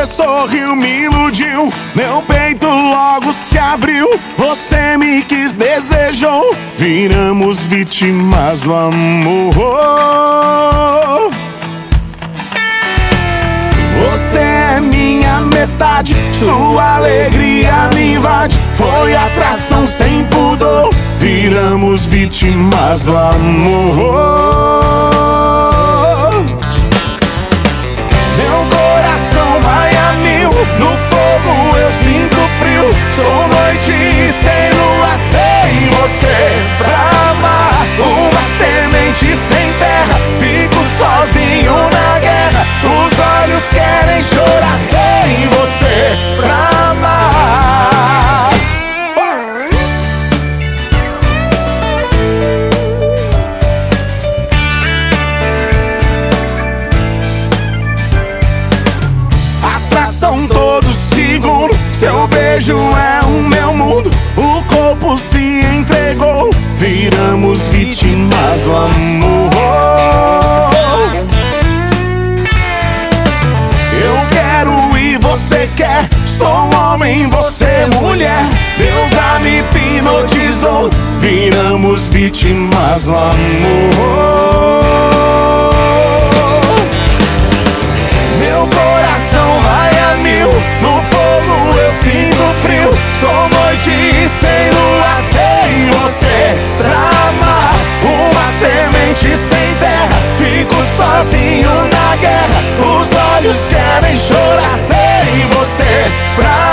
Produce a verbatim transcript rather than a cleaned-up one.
Você sorriu, me iludiu, meu peito logo se abriu. Você me quis, desejou, viramos vítimas do amor. Você é minha metade, sua alegria me invade. Foi atração sem pudor, viramos vítimas do amor. Meu coração vai a mil, no fogo eu sinto frio. Sou noite e sem lua, sem você pra amar. Uma semente sem terra, fico sozinho na guerra. Os olhos querem chorar sem você pra amar. Atração todo segundo, seu beijo é o meu mundo. O corpo se entregou, viramos vítimas do amor. Eu quero e você quer, sou homem, você mulher. Deus já me hipnotizou, viramos vítimas do amor. Meu coração vai a mil, no fogo eu sinto frio. Sou noite e sem lua, sem você pra amar. Uma semente sem terra, fico sozinho na guerra. Os olhos querem chorar sem você pra